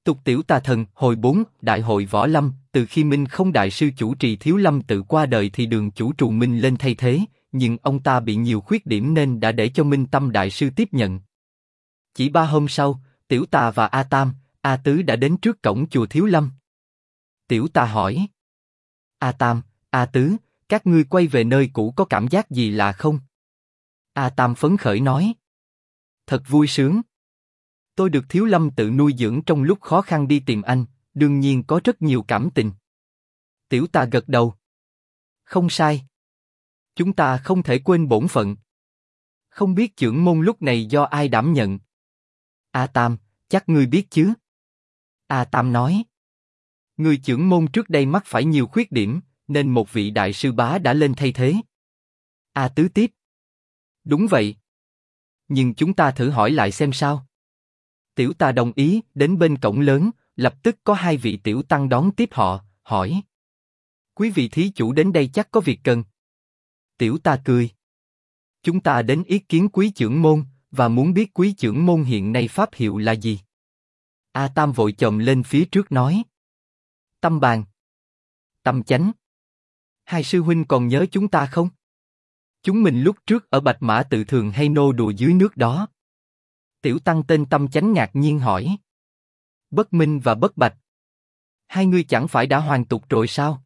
Tục tiểu tà thần, hồi 4, Đại hội Võ Lâm, từ khi Minh Không Đại sư chủ trì Thiếu Lâm tự qua đời thì Đường chủ Trù Minh lên thay thế, nhưng ông ta bị nhiều khuyết điểm nên đã để cho Minh Tâm Đại sư tiếp nhận. Chỉ 3 hôm sau, Tiểu Tà và A Tam, A Tứ đã đến trước cổng chùa Thiếu Lâm. Tiểu Tà hỏi: A Tam, A Tứ, các ngươi quay về nơi cũ có cảm giác gì lạ không? A Tam phấn khởi nói: Thật vui sướng. Tôi được Thiếu Lâm tự nuôi dưỡng trong lúc khó khăn đi tìm anh, đương nhiên có rất nhiều cảm tình. Tiểu Tà gật đầu: Không sai. Chúng ta không thể quên bổn phận. Không biết chưởng môn lúc này do ai đảm nhận? A Tam, chắc ngươi biết chứ? A Tam nói: Người chưởng môn trước đây mắc phải nhiều khuyết điểm, nên một vị đại sư bá đã lên thay thế. A Tứ tiếp: Đúng vậy. Nhưng chúng ta thử hỏi lại xem sao. Tiểu Tà đồng ý, đến bên cổng lớn, lập tức có 2 vị tiểu tăng đón tiếp họ, hỏi: Quý vị thí chủ đến đây chắc có việc cần. Tiểu Tà cười: Chúng ta đến ý kiến quý chưởng môn, và muốn biết quý chưởng môn hiện nay pháp hiệu là gì. A Tam vội chồm lên phía trước nói: Tâm Bàn, Tâm Chánh. 2 sư huynh còn nhớ chúng ta không? Chúng mình lúc trước ở Bạch Mã tự thường hay nô đùa dưới nước đó. Tiểu tăng tên Tâm Chánh ngạc nhiên hỏi: Bất Minh và Bất Bạch, 2 ngươi chẳng phải đã hoàn tục rồi sao?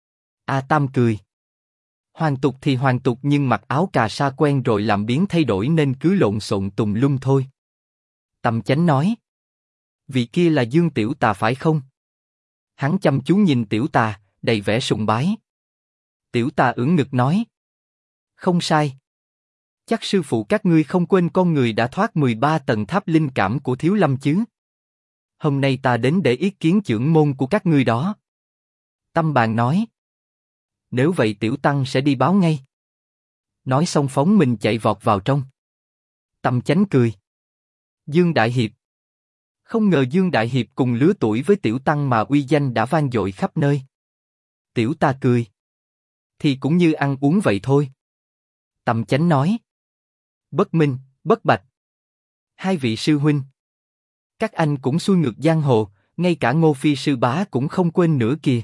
A Tam cười: Hoàn tục thì hoàn tục, nhưng mặc áo cà sa quen rồi làm biến thay đổi nên cứ lộn xộn tùm lum thôi. Tâm Chánh nói: Vị kia là Dương Tiểu Tà phải không? Hắn chăm chú nhìn Tiểu Tà, đầy vẻ sùng bái. Tiểu Tà ưỡn ngực nói: Không sai. Chắc sư phụ các ngươi không quên con người đã thoát 13 tầng tháp linh cảm của Thiếu Lâm chứ? Hôm nay ta đến để ý kiến chưởng môn của các ngươi đó. Tâm Bàn nói: Nếu vậy tiểu tăng sẽ đi báo ngay. Nói xong phóng mình chạy vọt vào trong. Tâm Chánh cười: Dương Đại Hiệp. Không ngờ Dương Đại Hiệp cùng lứa tuổi với tiểu tăng mà uy danh đã vang dội khắp nơi. Tiểu Tà cười: Thì cũng như ăn uống vậy thôi. Tâm Chánh nói: Bất Minh, Bất Bạch, 2 vị sư huynh. Các anh cũng xuôi ngược giang hồ, ngay cả Ngô Phi sư bá cũng không quên nữa kìa.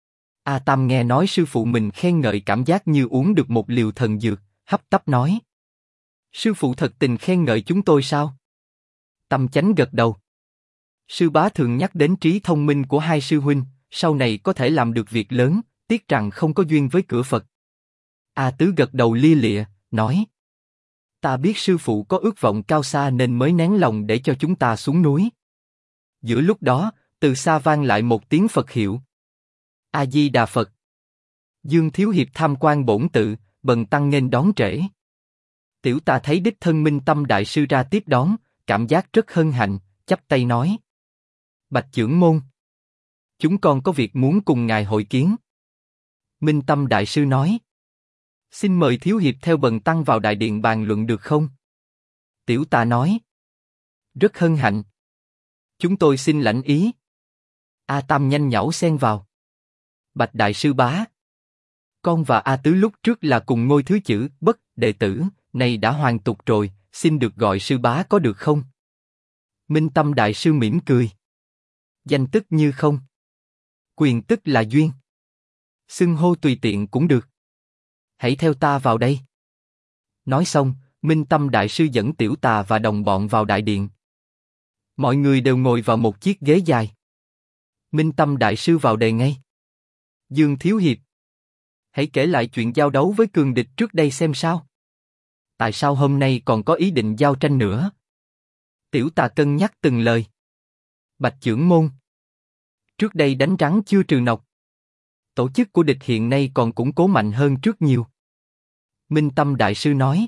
A Tam nghe nói sư phụ mình khen ngợi cảm giác như uống được một liều thần dược, hấp tấp nói: Sư phụ thật tình khen ngợi chúng tôi sao? Tâm Chánh gật đầu: Sư bá thường nhắc đến trí thông minh của 2 sư huynh, sau này có thể làm được việc lớn, tiếc rằng không có duyên với cửa Phật. A Tứ gật đầu lia lịa, nói: Ta biết sư phụ có ước vọng cao xa nên mới nén lòng để cho chúng ta xuống núi. Giữa lúc đó, từ xa vang lại một tiếng Phật hiệu: A Di Đà Phật. Dương Thiếu Hiệp tham quan bổn tự, bần tăng nghênh đón trễ. Tiểu Tà thấy đích thân Minh Tâm Đại sư ra tiếp đón, cảm giác rất hân hạnh, chắp tay nói: Bạch chưởng môn, chúng con có việc muốn cùng ngài hội kiến. Minh Tâm Đại sư nói: Xin mời Thiếu Hiệp theo bần tăng vào đại điện bàn luận được không? Tiểu Tà nói: Rất hân hạnh. Chúng tôi xin lãnh ý. A Tam nhanh nhảu xen vào: Bạch Đại sư bá, con và A Tứ lúc trước là cùng ngôi thứ chữ Bất đệ tử, nay đã hoàn tục rồi, xin được gọi sư bá có được không? Minh Tâm Đại sư mỉm cười: Danh tức như không, quyền tức là duyên. Xưng hô tùy tiện cũng được. Hãy theo ta vào đây. Nói xong, Minh Tâm Đại sư dẫn Tiểu Tà và đồng bọn vào đại điện. Mọi người đều ngồi vào một chiếc ghế dài. Minh Tâm Đại sư vào đề ngay: Dương Thiếu Hiệp, hãy kể lại chuyện giao đấu với cường địch trước đây xem sao. Tại sao hôm nay còn có ý định giao tranh nữa? Tiểu Tà cân nhắc từng lời: Bạch chưởng môn, trước đây đánh rắn chưa trừ nọc. Tổ chức của địch hiện nay còn củng cố mạnh hơn trước nhiều. Minh Tâm Đại sư nói: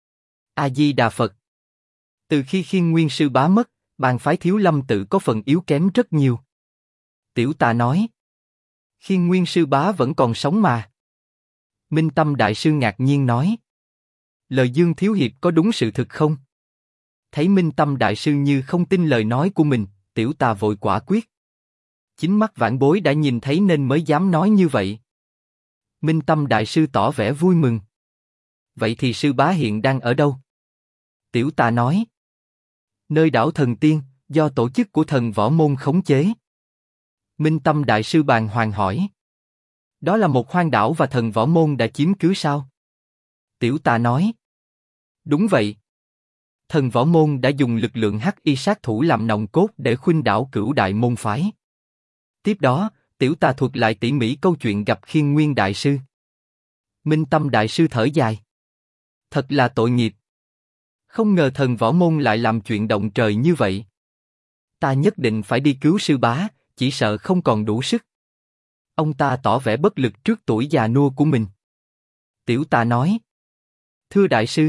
A Di Đà Phật. Từ khi Khiên Nguyên sư bá mất, bang phái Thiếu Lâm tự có phần yếu kém rất nhiều. Tiểu Tà nói: Khiên Nguyên sư bá vẫn còn sống mà. Minh Tâm Đại sư ngạc nhiên nói: Lời Dương Thiếu Hiệp có đúng sự thực không? Thấy Minh Tâm Đại sư như không tin lời nói của mình, Tiểu Tà vội quả quyết: Chính mắt vãn bối đã nhìn thấy nên mới dám nói như vậy. Minh Tâm Đại sư tỏ vẻ vui mừng: Vậy thì sư bá hiện đang ở đâu? Tiểu Tà nói: Nơi đảo Thần Tiên, do tổ chức của thần võ môn khống chế. Minh Tâm Đại Sư bàng hoàng hỏi. Đó là một hoang đảo và thần võ môn đã chiếm cứ sao? Tiểu Tà nói. Đúng vậy. Thần võ môn đã dùng lực lượng hắc y sát thủ làm nòng cốt để khuynh đảo Cửu Đại môn phái. Tiếp đó, Tiểu Tà thuật lại tỉ mỉ câu chuyện gặp Khiên Nguyên Đại Sư. Minh Tâm Đại Sư thở dài. Thật là tội nghiệp. Không ngờ thần võ môn lại làm chuyện động trời như vậy. Ta nhất định phải đi cứu sư bá, chỉ sợ không còn đủ sức. Ông ta tỏ vẻ bất lực trước tuổi già nua của mình. Tiểu Tà nói. Thưa Đại Sư,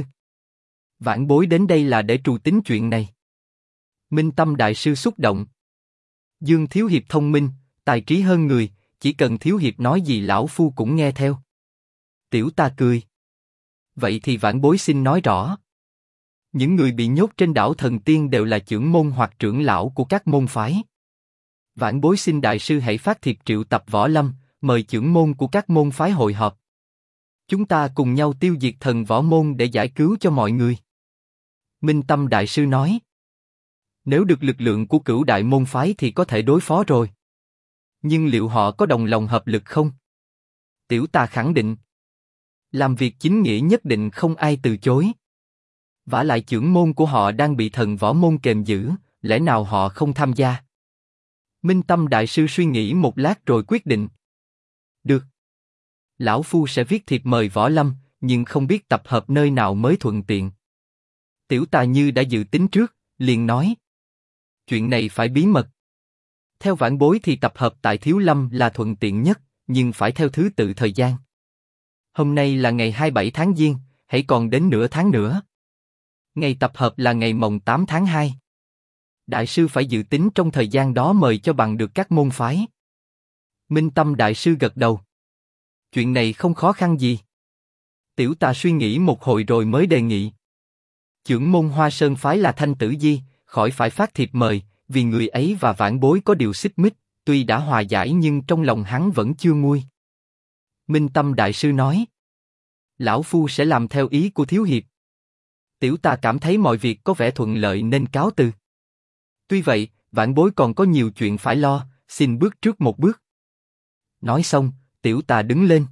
vãn bối đến đây là để trù tính chuyện này. Minh Tâm Đại Sư xúc động. Dương Thiếu Hiệp thông minh, tài trí hơn người, chỉ cần Thiếu Hiệp nói gì lão phu cũng nghe theo. Tiểu Tà cười. Vậy thì vãn bối xin nói rõ. Những người bị nhốt trên đảo Thần Tiên đều là trưởng môn hoặc trưởng lão của các môn phái. Vãn bối xin Đại Sư hãy phát thiệp triệu tập võ lâm, mời trưởng môn của các môn phái hội họp. Chúng ta cùng nhau tiêu diệt thần võ môn để giải cứu cho mọi người. Minh Tâm Đại Sư nói. Nếu được lực lượng của Cửu Đại môn phái thì có thể đối phó rồi. Nhưng liệu họ có đồng lòng hợp lực không? Tiểu Tà khẳng định. Làm việc chính nghĩa nhất định không ai từ chối. Vả lại trưởng môn của họ đang bị thần võ môn kềm giữ, lẽ nào họ không tham gia? Minh Tâm Đại Sư suy nghĩ một lát rồi quyết định. Được. Lão phu sẽ viết thiệp mời võ lâm, nhưng không biết tập hợp nơi nào mới thuận tiện. Tiểu Tà như đã dự tính trước, liền nói. Chuyện này phải bí mật. Theo vãn bối thì tập hợp tại Thiếu Lâm là thuận tiện nhất, nhưng phải theo thứ tự thời gian. Hôm nay là ngày 27 tháng Giêng, hãy còn đến nửa tháng nữa. Ngày tập hợp là ngày mồng 8 tháng 2. Đại sư phải dự tính trong thời gian đó mời cho bằng được các môn phái. Minh Tâm Đại Sư gật đầu. Chuyện này không khó khăn gì. Tiểu Tà suy nghĩ một hồi rồi mới đề nghị. Trưởng môn Hoa Sơn phái là Thanh Tử Di, khỏi phải phát thiệp mời, vì người ấy và vãn bối có điều xích mích, tuy đã hòa giải nhưng trong lòng hắn vẫn chưa nguôi. Minh Tâm Đại Sư nói. Lão phu sẽ làm theo ý của Thiếu Hiệp. Tiểu Tà cảm thấy mọi việc có vẻ thuận lợi nên cáo từ. Tuy vậy, vãn bối còn có nhiều chuyện phải lo, xin bước trước một bước. Nói xong, Tiểu Tà đứng lên.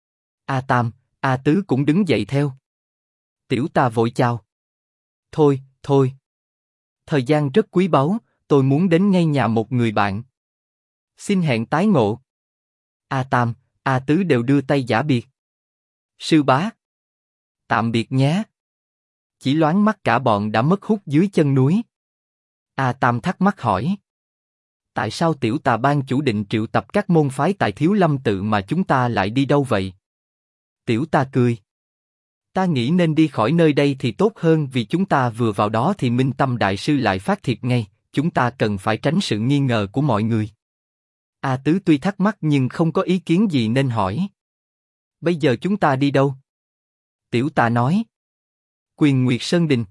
A Tam, A Tứ cũng đứng dậy theo. Tiểu Tà vội chào. Thôi, thôi. Thời gian rất quý báu, tôi muốn đến ngay nhà một người bạn. Xin hẹn tái ngộ. A Tam, A Tứ đều đưa tay giả biệt. Sư bá. Tạm biệt nhé. Chỉ loáng mắt cả bọn đã mất hút dưới chân núi. A Tam thắc mắc hỏi. Tại sao Tiểu Tà ban chủ định triệu tập các môn phái tại Thiếu Lâm tự mà chúng ta lại đi đâu vậy? Tiểu Tà cười. Ta nghĩ nên đi khỏi nơi đây thì tốt hơn vì chúng ta vừa vào đó thì Minh Tâm Đại Sư lại phát thiệp ngay, chúng ta cần phải tránh sự nghi ngờ của mọi người. A Tứ tuy thắc mắc nhưng không có ý kiến gì nên hỏi. Bây giờ chúng ta đi đâu? Tiểu Tà nói. Quyền Nguyệt Sơn Đình.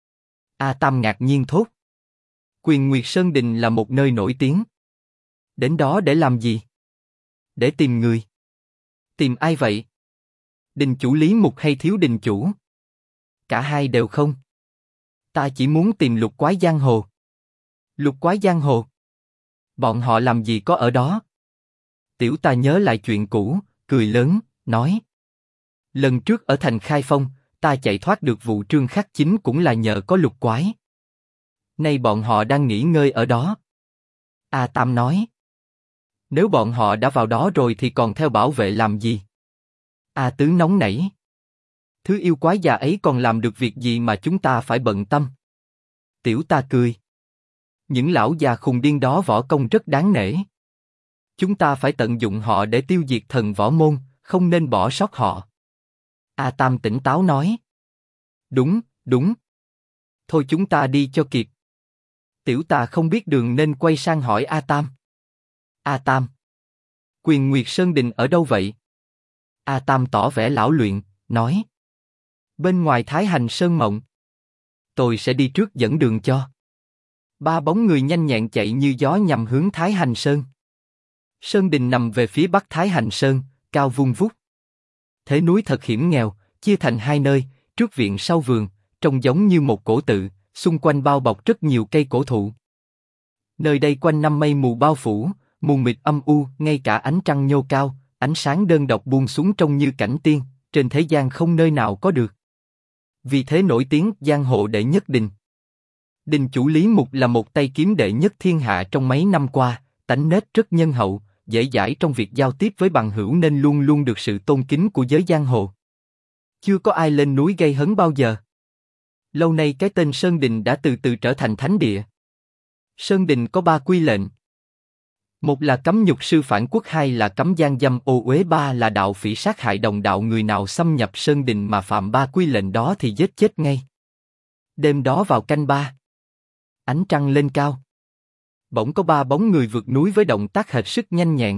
A Tam ngạc nhiên thốt. Quyền Nguyệt Sơn Đình là một nơi nổi tiếng. Đến đó để làm gì? Để tìm người. Tìm ai vậy? Đình chủ Lý Mục hay Thiếu đình chủ? Cả hai đều không. Ta chỉ muốn tìm Lục Quái Giang Hồ. Lục Quái Giang Hồ? Bọn họ làm gì có ở đó? Tiểu Tà nhớ lại chuyện cũ, cười lớn, nói. Lần trước ở thành Khai Phong, ta chạy thoát được vụ Trương Khắc Chính cũng là nhờ có Lục Quái. Nay bọn họ đang nghỉ ngơi ở đó. A Tam nói. Nếu bọn họ đã vào đó rồi thì còn theo bảo vệ làm gì? A Tứ nóng nảy. Thứ yêu quái già ấy còn làm được việc gì mà chúng ta phải bận tâm? Tiểu Tà cười. Những lão già khùng điên đó võ công rất đáng nể. Chúng ta phải tận dụng họ để tiêu diệt thần võ môn, không nên bỏ sót họ. A Tam tỉnh táo nói. Đúng, đúng. Thôi chúng ta đi cho kịp. Tiểu Tà không biết đường nên quay sang hỏi A Tam. A Tam. Quyền Nguyệt Sơn Đình ở đâu vậy? A Tam tỏ vẻ lão luyện, nói. Bên ngoài Thái Hành Sơn Mộng. Tôi sẽ đi trước dẫn đường cho. Ba bóng người nhanh nhẹn chạy như gió nhằm hướng Thái Hành Sơn. Sơn Đình nằm về phía bắc Thái Hành Sơn, cao vung vút. Thế núi thật hiểm nghèo, chia thành hai nơi, trước viện sau vườn, trông giống như một cổ tự, xung quanh bao bọc rất nhiều cây cổ thụ. Nơi đây quanh năm mây mù bao phủ, mù mịt âm u, ngay cả ánh trăng nhô cao, ánh sáng đơn độc buông xuống trông như cảnh tiên, trên thế gian không nơi nào có được. Vì thế nổi tiếng giang hồ đệ nhất Đình. Đình chủ Lý Mục là một tay kiếm đệ nhất thiên hạ trong mấy năm qua, tánh nết rất nhân hậu, dễ dãi trong việc giao tiếp với bằng hữu nên luôn luôn được sự tôn kính của giới giang hồ. Chưa có ai lên núi gây hấn bao giờ. Lâu nay cái tên Sơn Đình đã từ từ trở thành thánh địa. Sơn Đình có 3 quy lệnh. Một là cấm nhục sư phản quốc, hai là cấm gian dâm ô uế, ba là đạo phỉ sát hại đồng đạo, người nào xâm nhập Sơn Đình mà phạm 3 quy lệnh đó thì giết chết ngay. Đêm đó vào canh 3, ánh trăng lên cao. Bỗng có 3 bóng người vượt núi với động tác hết sức nhanh nhẹn.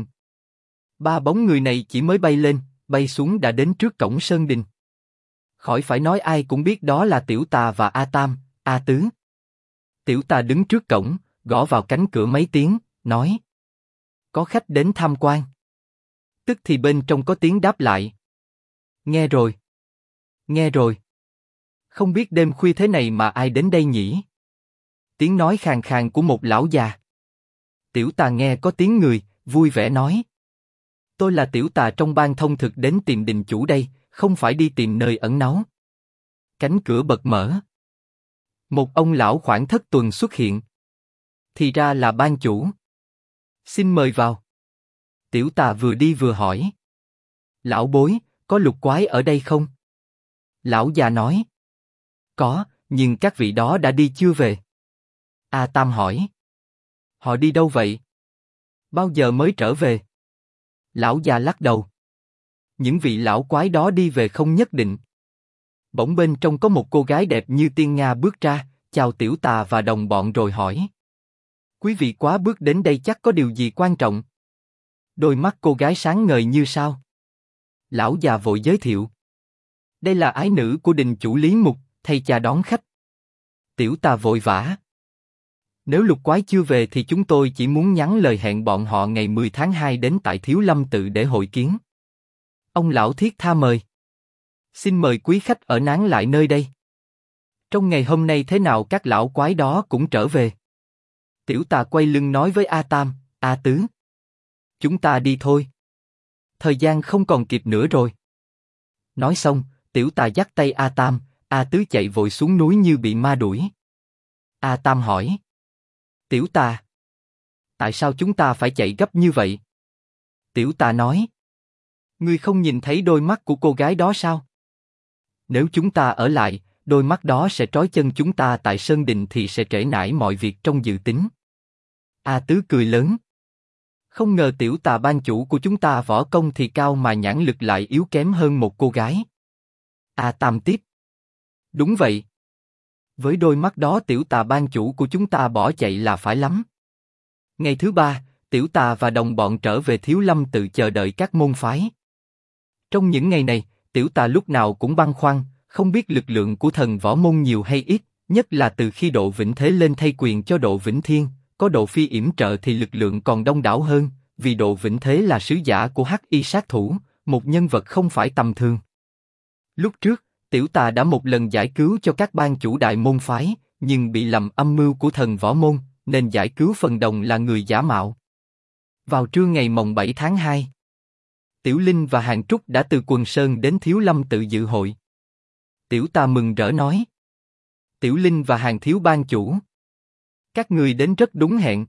3 bóng người này chỉ mới bay lên, bay xuống đã đến trước cổng Sơn Đình. Khỏi phải nói ai cũng biết đó là Tiểu Tà và A Tam, A Tứ. Tiểu Tà đứng trước cổng, gõ vào cánh cửa mấy tiếng, nói: có khách đến tham quan. Tức thì bên trong có tiếng đáp lại: nghe rồi, nghe rồi. Không biết đêm khuya thế này mà ai đến đây nhỉ? Tiếng nói khàn khàn của một lão già. Tiểu Tà nghe có tiếng người, vui vẻ nói: tôi là Tiểu Tà trong ban thông thực đến tìm đình chủ đây, không phải đi tìm nơi ẩn náu. Cánh cửa bật mở. Một ông lão khoảng thất tuần xuất hiện. Thì ra là ban chủ. Xin mời vào. Tiểu Tà vừa đi vừa hỏi: lão bối, có lục quái ở đây không? Lão già nói: có, nhưng các vị đó đã đi chưa về. A Tam hỏi: họ đi đâu vậy? Bao giờ mới trở về? Lão già lắc đầu: những vị lão quái đó đi về không nhất định. Bỗng bên trong có một cô gái đẹp như tiên nga bước ra, chào Tiểu Tà và đồng bọn rồi hỏi: quý vị quá bước đến đây chắc có điều gì quan trọng? Đôi mắt cô gái sáng ngời như sao. Lão già vội giới thiệu: đây là ái nữ của đình chủ Lý Mục, thay cha đón khách. Tiểu Tà vội vã: nếu lục quái chưa về thì chúng tôi chỉ muốn nhắn lời hẹn bọn họ ngày 10 tháng 2 đến tại Thiếu Lâm tự để hội kiến. Ông lão thiết tha mời: xin mời quý khách ở nán lại nơi đây. Trong ngày hôm nay thế nào các lão quái đó cũng trở về. Tiểu Tà quay lưng nói với A Tam, A Tứ: chúng ta đi thôi. Thời gian không còn kịp nữa rồi. Nói xong, Tiểu Tà dắt tay A Tam, A Tứ chạy vội xuống núi như bị ma đuổi. A Tam hỏi: Tiểu Tà, tại sao chúng ta phải chạy gấp như vậy? Tiểu Tà nói: ngươi không nhìn thấy đôi mắt của cô gái đó sao? Nếu chúng ta ở lại, đôi mắt đó sẽ trói chân chúng ta tại Sơn Đình thì sẽ trễ nải mọi việc trong dự tính. A Tứ cười lớn: không ngờ Tiểu Tà ban chủ của chúng ta võ công thì cao mà nhãn lực lại yếu kém hơn một cô gái. A Tam tiếp: đúng vậy. Với đôi mắt đó Tiểu Tà ban chủ của chúng ta bỏ chạy là phải lắm. Ngày thứ 3, Tiểu Tà và đồng bọn trở về Thiếu Lâm tự chờ đợi các môn phái. Trong những ngày này, Tiểu Tà lúc nào cũng băn khoăn, không biết lực lượng của thần võ môn nhiều hay ít, nhất là từ khi Độ Vĩnh Thế lên thay quyền cho Độ Vĩnh Thiên, có Độ Phi yểm trợ thì lực lượng còn đông đảo hơn, vì Độ Vĩnh Thế là sứ giả của Hắc Y sát thủ, một nhân vật không phải tầm thường. Lúc trước, Tiểu Tà đã một lần giải cứu cho các ban chủ đại môn phái, nhưng bị lầm âm mưu của thần võ môn, nên giải cứu phần đồng là người giả mạo. Vào trưa ngày mồng 7 tháng 2, Tiểu Linh và Hàn Trúc đã từ Quần Sơn đến Thiếu Lâm tự dự hội. Tiểu Tà mừng rỡ nói: Tiểu Linh và Hàn thiếu ban chủ, các người đến rất đúng hẹn.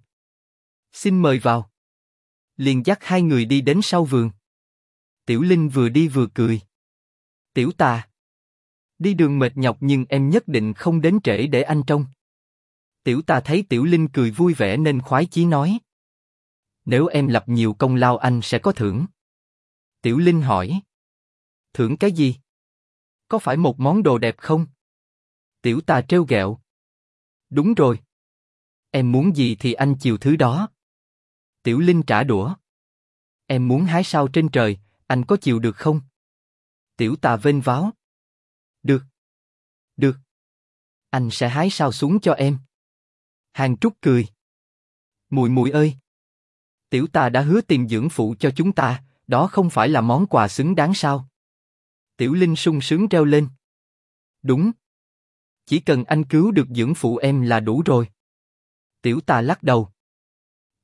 Xin mời vào. Liền dắt hai người đi đến sau vườn. Tiểu Linh vừa đi vừa cười: Tiểu Tà, đi đường mệt nhọc nhưng em nhất định không đến trễ để anh trông. Tiểu Tà thấy Tiểu Linh cười vui vẻ nên khoái chí nói: nếu em lập nhiều công lao anh sẽ có thưởng. Tiểu Linh hỏi: thưởng cái gì? Có phải một món đồ đẹp không? Tiểu Tà trêu ghẹo: đúng rồi. Em muốn gì thì anh chiều thứ đó. Tiểu Linh trả đũa: em muốn hái sao trên trời, anh có chiều được không? Tiểu Tà vênh váo: được, được. Anh sẽ hái sao xuống cho em. Hàn Trúc cười: muội muội ơi, Tiểu Tà đã hứa tìm dưỡng phụ cho chúng ta, đó không phải là món quà xứng đáng sao? Tiểu Linh sung sướng reo lên: đúng. Chỉ cần anh cứu được dưỡng phụ em là đủ rồi. Tiểu Tà lắc đầu: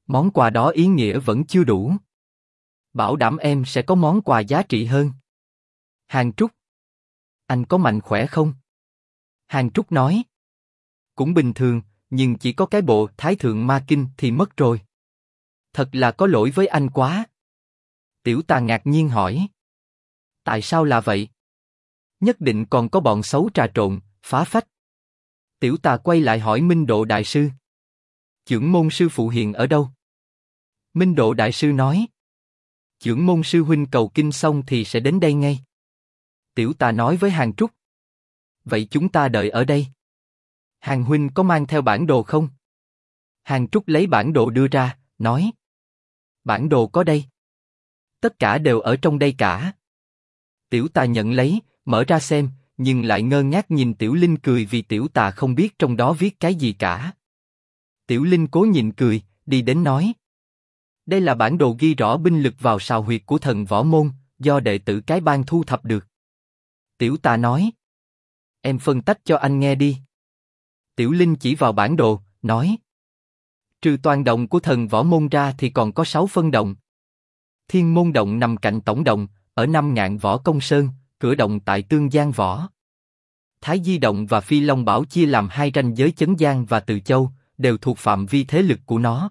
Món quà đó ý nghĩa vẫn chưa đủ. Bảo đảm em sẽ có món quà giá trị hơn. Hàng Trúc. Anh có mạnh khỏe không? Hàng Trúc nói. Cũng bình thường, nhưng chỉ có cái bộ Thái Thượng Ma Kinh thì mất rồi. Thật là có lỗi với anh quá. Tiểu Tà ngạc nhiên hỏi. Tại sao là vậy? Nhất định còn có bọn xấu trà trộn, phá phách. Tiểu Tà quay lại hỏi Minh Độ Đại Sư. Chưởng môn sư phụ hiện ở đâu? Minh Độ Đại Sư nói. Chưởng môn sư huynh cầu kinh xong thì sẽ đến đây ngay. Tiểu Tà nói với Hàng Trúc. Vậy chúng ta đợi ở đây. Hàng huynh có mang theo bản đồ không? Hàng Trúc lấy bản đồ đưa ra, nói. Bản đồ có đây. Tất cả đều ở trong đây cả. Tiểu Tà nhận lấy, mở ra xem, nhưng lại ngơ ngác nhìn Tiểu Linh cười vì Tiểu Tà không biết trong đó viết cái gì cả. Tiểu Linh cố nhịn cười, đi đến nói. Đây là bản đồ ghi rõ binh lực vào sào huyệt của thần võ môn, do đệ tử cái bang thu thập được. Tiểu Tà nói. Em phân tách cho anh nghe đi. Tiểu Linh chỉ vào bản đồ, nói. Trừ toàn động của thần võ môn ra thì còn có 6 phân động. Thiên môn động nằm cạnh tổng động, ở 5.000 võ công sơn, cửa động tại Tương Giang Võ. Thái Di động và Phi Long Bảo chia làm 2 ranh giới Chấn Giang và Từ Châu, đều thuộc phạm vi thế lực của nó.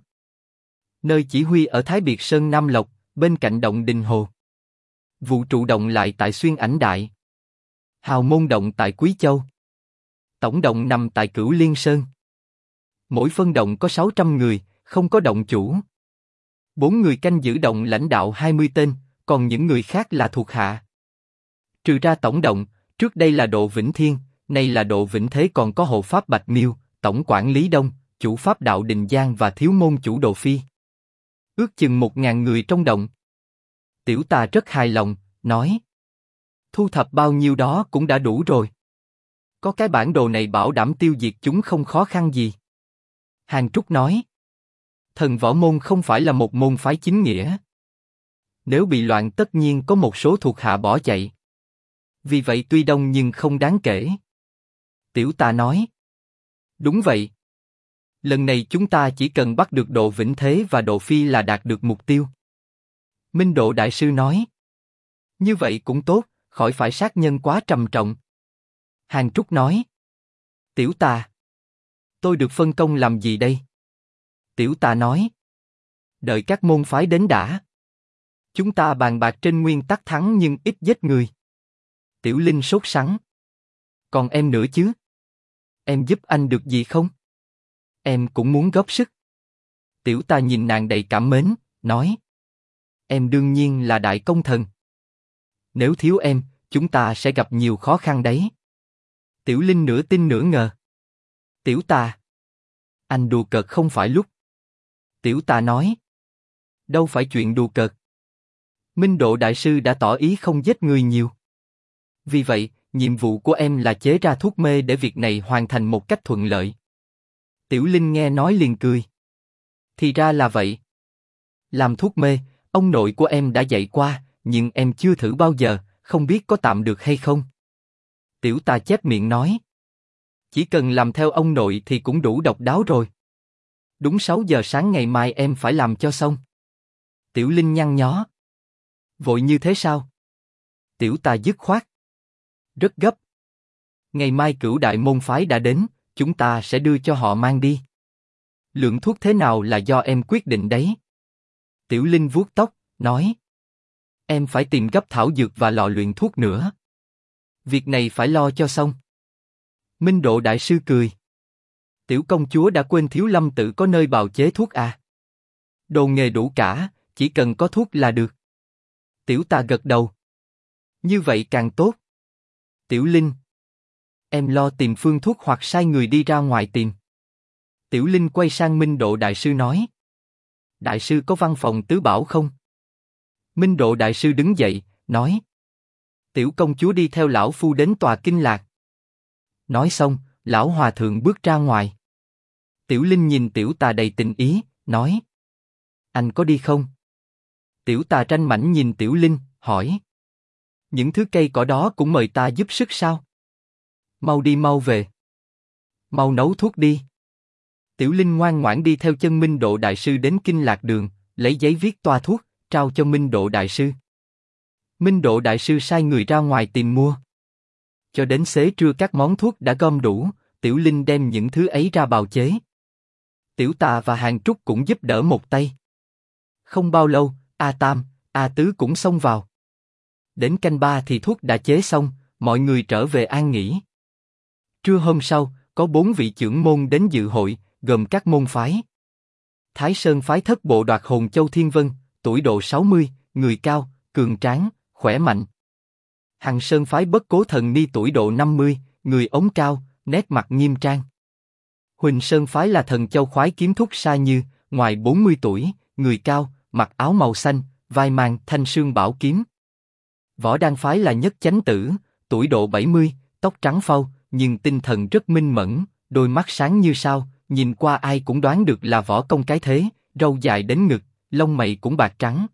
Nơi chỉ huy ở Thái Biệt Sơn Nam Lộc, bên cạnh động Đình Hồ. Vũ trụ động lại tại Xuyên Ảnh Đại. Hào môn động tại Quý Châu. Tổng động nằm tại Cửu Liên Sơn. Mỗi phân động có 600 người, không có động chủ. 4 người canh giữ động lãnh đạo 20 tên, còn những người khác là thuộc hạ. Trừ ra tổng động, trước đây là Độ Vĩnh Thiên, nay là Độ Vĩnh Thế, còn có hộ pháp Bạch Miêu, tổng quản Lý Đông, chủ pháp đạo Đình Giang và thiếu môn chủ Độ Phi. Ước chừng 1.000 người trong động. Tiểu Tà rất hài lòng, nói. Thu thập bao nhiêu đó cũng đã đủ rồi. Có cái bản đồ này bảo đảm tiêu diệt chúng không khó khăn gì. Hàng Trúc nói. Thần võ môn không phải là một môn phái chính nghĩa. Nếu bị loạn tất nhiên có một số thuộc hạ bỏ chạy. Vì vậy tuy đông nhưng không đáng kể. Tiểu Tà nói. Đúng vậy. Lần này chúng ta chỉ cần bắt được Độ Vĩnh Thế và Độ Phi là đạt được mục tiêu. Minh Độ Đại Sư nói. Như vậy cũng tốt, khỏi phải sát nhân quá trầm trọng. Hàng Trúc nói. Tiểu Tà. Tôi được phân công làm gì đây? Tiểu Tà nói. Đợi các môn phái đến đã. Chúng ta bàn bạc trên nguyên tắc thắng nhưng ít giết người. Tiểu Linh sốt sắng. Còn em nữa chứ? Em giúp anh được gì không? Em cũng muốn góp sức. Tiểu Tà nhìn nàng đầy cảm mến, nói. Em đương nhiên là đại công thần. Nếu thiếu em, chúng ta sẽ gặp nhiều khó khăn đấy. Tiểu Linh nửa tin nửa ngờ. Tiểu Tà. Anh đùa cợt không phải lúc. Tiểu Tà nói. Đâu phải chuyện đùa cợt. Minh Độ Đại Sư đã tỏ ý không giết người nhiều. Vì vậy, nhiệm vụ của em là chế ra thuốc mê để việc này hoàn thành một cách thuận lợi. Tiểu Linh nghe nói liền cười. Thì ra là vậy. Làm thuốc mê, ông nội của em đã dạy qua, nhưng em chưa thử bao giờ, không biết có tạm được hay không. Tiểu Tà chép miệng nói. Chỉ cần làm theo ông nội thì cũng đủ độc đáo rồi. Đúng 6 giờ sáng ngày mai em phải làm cho xong. Tiểu Linh nhăn nhó. Vội như thế sao? Tiểu Tà dứt khoát. Rất gấp. Ngày mai Cửu Đại môn phái đã đến, chúng ta sẽ đưa cho họ mang đi. Lượng thuốc thế nào là do em quyết định đấy. Tiểu Linh vuốt tóc, nói. Em phải tìm gấp thảo dược và lò luyện thuốc nữa. Việc này phải lo cho xong. Minh Độ Đại Sư cười. Tiểu công chúa đã quên Thiếu Lâm tự có nơi bào chế thuốc à? Đồ nghề đủ cả, chỉ cần có thuốc là được. Tiểu Tà gật đầu. Như vậy càng tốt. Tiểu Linh. Em lo tìm phương thuốc hoặc sai người đi ra ngoài tìm. Tiểu Linh quay sang Minh Độ Đại Sư nói. Đại sư có văn phòng tứ bảo không? Minh Độ Đại Sư đứng dậy, nói. Tiểu công chúa đi theo lão phu đến tòa kinh lạc. Nói xong, lão hòa thượng bước ra ngoài. Tiểu Linh nhìn Tiểu Tà đầy tình ý, nói. Anh có đi không? Tiểu Tà tranh mảnh nhìn Tiểu Linh, hỏi. Những thứ cây cỏ đó cũng mời ta giúp sức sao? Mau đi mau về. Mau nấu thuốc đi. Tiểu Linh ngoan ngoãn đi theo chân Minh Độ đại sư đến Kinh Lạc Đường, lấy giấy viết toa thuốc, trao cho Minh Độ đại sư. Minh Độ đại sư sai người ra ngoài tìm mua. Cho đến xế trưa các món thuốc đã gom đủ, Tiểu Linh đem những thứ ấy ra bào chế. Tiểu Tà và Hàng Trúc cũng giúp đỡ một tay. Không bao lâu, A Tam, A Tứ cũng xông vào. Đến canh 3 thì thuốc đã chế xong, mọi người trở về an nghỉ. Trưa hôm sau, có 4 vị trưởng môn đến dự hội, gồm các môn phái. Thái Sơn phái Thất Bộ Đoạt Hồn Châu Thiên Vân, tuổi độ 60, người cao, cường tráng, khỏe mạnh. Hằng Sơn phái Bất Cố Thần Ni tuổi độ 50, người ống cao, nét mặt nghiêm trang. Huỳnh Sơn phái là Thần Châu Khoái Kiếm Thúc Sa Như, ngoài 40 tuổi, người cao, mặc áo màu xanh, vai mang thanh sương bảo kiếm. Võ Đan phái là Nhất Chánh Tử, tuổi độ 70, tóc trắng phau, nhưng tinh thần rất minh mẫn, đôi mắt sáng như sao, nhìn qua ai cũng đoán được là võ công cái thế, râu dài đến ngực, lông mày cũng bạc trắng.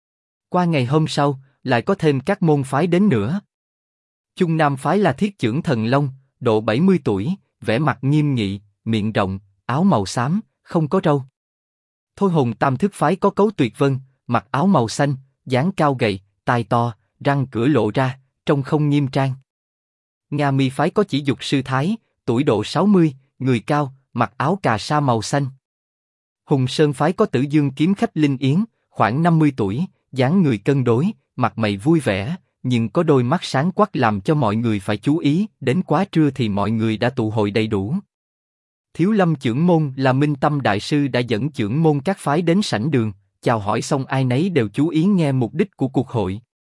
Qua ngày hôm sau, lại có thêm các môn phái đến nữa. Trung Nam phái là Thiết Chưởng Thần Long, độ 70 tuổi, vẻ mặt nghiêm nghị, miệng rộng, áo màu xám, không có râu. Thôi Hồn Tam Thức phái có Cấu Tuyệt Vân, mặc áo màu xanh, dáng cao gầy, tai to, răng cửa lộ ra, trông không nghiêm trang. Nga Mi phái có Chỉ Dục Sư Thái, tuổi độ 60, người cao, mặc áo cà sa màu xanh. Hùng Sơn phái có Tử Dương Kiếm Khách Linh Yến, khoảng 50 tuổi, dáng người cân đối, mặt mày vui vẻ, nhưng có đôi mắt sáng quắc làm cho mọi người phải chú ý. Đến quá trưa thì mọi người đã tụ hội đầy đủ. Thiếu Lâm trưởng môn là Minh Tâm đại sư đã dẫn trưởng môn các phái đến sảnh đường, chào hỏi xong ai nấy đều chú ý nghe mục đích của cuộc hội.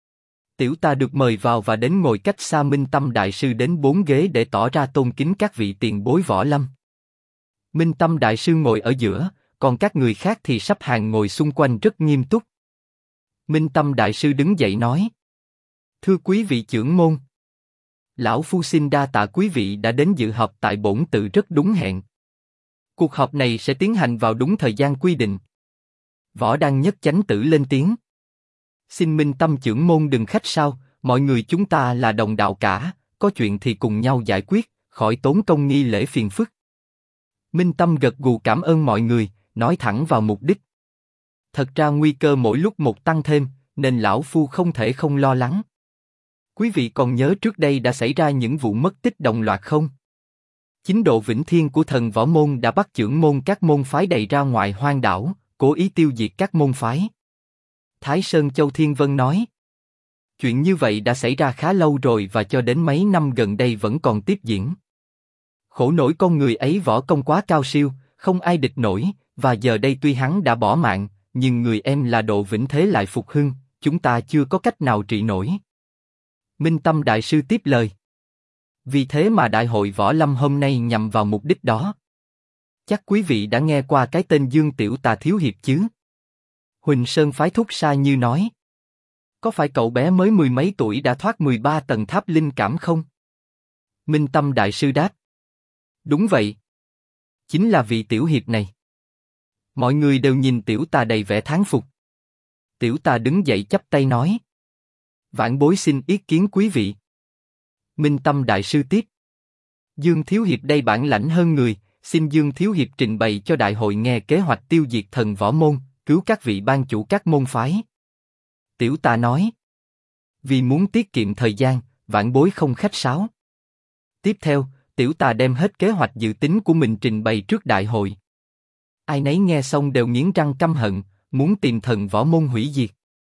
Tiểu Ta được mời vào và đến ngồi cách xa Minh Tâm đại sư đến 4 ghế để tỏ ra tôn kính các vị tiền bối võ lâm. Minh Tâm đại sư ngồi ở giữa, còn các người khác thì sắp hàng ngồi xung quanh rất nghiêm túc. Minh Tâm đại sư đứng dậy nói: Thưa quý vị trưởng môn, lão phu xin đa tạ quý vị đã đến dự họp tại bổn tự rất đúng hẹn. Cuộc họp này sẽ tiến hành vào đúng thời gian quy định. Võ Đăng Nhất Chánh Tử lên tiếng: Xin Minh Tâm trưởng môn đừng khách sáo, mọi người chúng ta là đồng đạo cả, có chuyện thì cùng nhau giải quyết, khỏi tốn công nghi lễ phiền phức. Minh Tâm gật gù cảm ơn mọi người, nói thẳng vào mục đích. Thật ra nguy cơ mỗi lúc một tăng thêm, nên lão phu không thể không lo lắng. Quý vị còn nhớ trước đây đã xảy ra những vụ mất tích đồng loạt không? Chính độ Vĩnh Thiên của thần võ môn đã bắt trưởng môn các môn phái đầy ra ngoài hoang đảo, cố ý tiêu diệt các môn phái. Thái Sơn Châu Thiên Vân nói: Chuyện như vậy đã xảy ra khá lâu rồi và cho đến mấy năm gần đây vẫn còn tiếp diễn. Khổ nổi con người ấy võ công quá cao siêu, không ai địch nổi, và giờ đây tuy hắn đã bỏ mạng, nhưng người em là Độ Vĩnh Thế lại phục hưng, chúng ta chưa có cách nào trị nổi. Minh Tâm đại sư tiếp lời: Vì thế mà đại hội võ lâm hôm nay nhằm vào mục đích đó. Chắc quý vị đã nghe qua cái tên Dương Tiểu Tà thiếu hiệp chứ? Huỳnh Sơn phái Thúc Sa Như nói: Có phải cậu bé mới mười mấy tuổi đã thoát 13 tầng tháp linh cảm không? Minh Tâm đại sư đáp: Đúng vậy. Chính là vị tiểu hiệp này. Mọi người đều nhìn Tiểu Tà đầy vẻ thán phục. Tiểu Tà đứng dậy chắp tay nói: Vãn bối xin ý kiến quý vị. Minh Tâm đại sư tiếp: Dương thiếu hiệp đây bản lãnh hơn người, xin Dương thiếu hiệp trình bày cho đại hội nghe kế hoạch tiêu diệt thần võ môn, cứu các vị ban chủ các môn phái. Tiểu Tà nói: Vì muốn tiết kiệm thời gian, vãn bối không khách sáo. Tiếp theo, Tiểu Tà đem hết kế hoạch dự tính của mình trình bày trước đại hội. Ai nấy nghe xong đều nghiến răng căm hận, muốn tìm thần võ môn hủy diệt.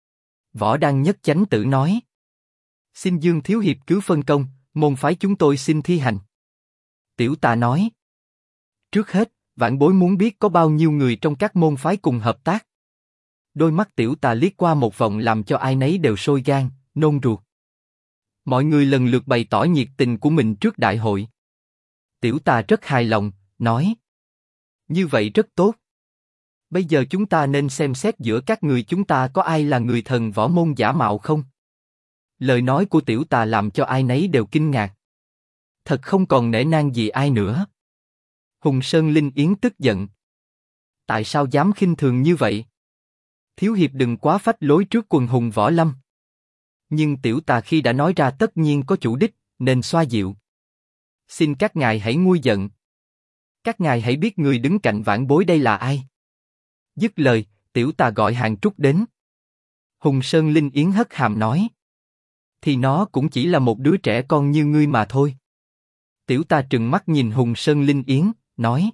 Võ Đăng Nhất Chánh Tử nói: Xin Dương thiếu hiệp cứ phân công, môn phái chúng tôi xin thi hành. Tiểu Tà nói: Trước hết, vãn bối muốn biết có bao nhiêu người trong các môn phái cùng hợp tác. Đôi mắt Tiểu Tà liếc qua một vòng làm cho ai nấy đều sôi gan, nôn ruột. Mọi người lần lượt bày tỏ nhiệt tình của mình trước đại hội. Tiểu Tà rất hài lòng, nói: Như vậy rất tốt. Bây giờ chúng ta nên xem xét giữa các người chúng ta có ai là người thần võ môn giả mạo không? Lời nói của Tiểu Tà làm cho ai nấy đều kinh ngạc. Thật không còn nể nang gì ai nữa. Hùng Sơn Linh Yến tức giận: Tại sao dám khinh thường như vậy? Thiếu hiệp đừng quá phách lối trước quần hùng võ lâm. Nhưng Tiểu Tà khi đã nói ra tất nhiên có chủ đích, nên xoa dịu. Xin các ngài hãy nguôi giận. Các ngài hãy biết người đứng cạnh vãn bối đây là ai. Dứt lời, tiểu tà gọi Hàng Trúc đến. Hùng Sơn Linh Yến hất hàm nói. Thì nó cũng chỉ là một đứa trẻ con như ngươi mà thôi. Tiểu tà trừng mắt nhìn Hùng Sơn Linh Yến, nói.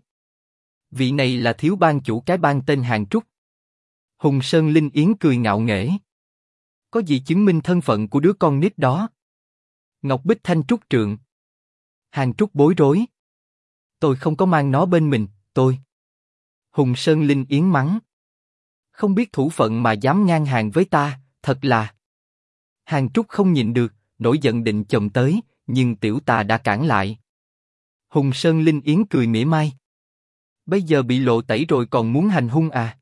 Vị này là thiếu ban chủ cái bang tên Hàng Trúc. Hùng Sơn Linh Yến cười ngạo nghễ. Có gì chứng minh thân phận của đứa con nít đó? Ngọc Bích Thanh Trúc Trượng. Hàng Trúc bối rối. Tôi không có mang nó bên mình, tôi. Hùng Sơn Linh Yến mắng. Không biết thủ phận mà dám ngang hàng với ta, thật là. Hàng Trúc không nhịn được, nổi giận định chồm tới, nhưng tiểu tà đã cản lại. Hùng Sơn Linh Yến cười mỉa mai. Bây giờ bị lộ tẩy rồi còn muốn hành hung à?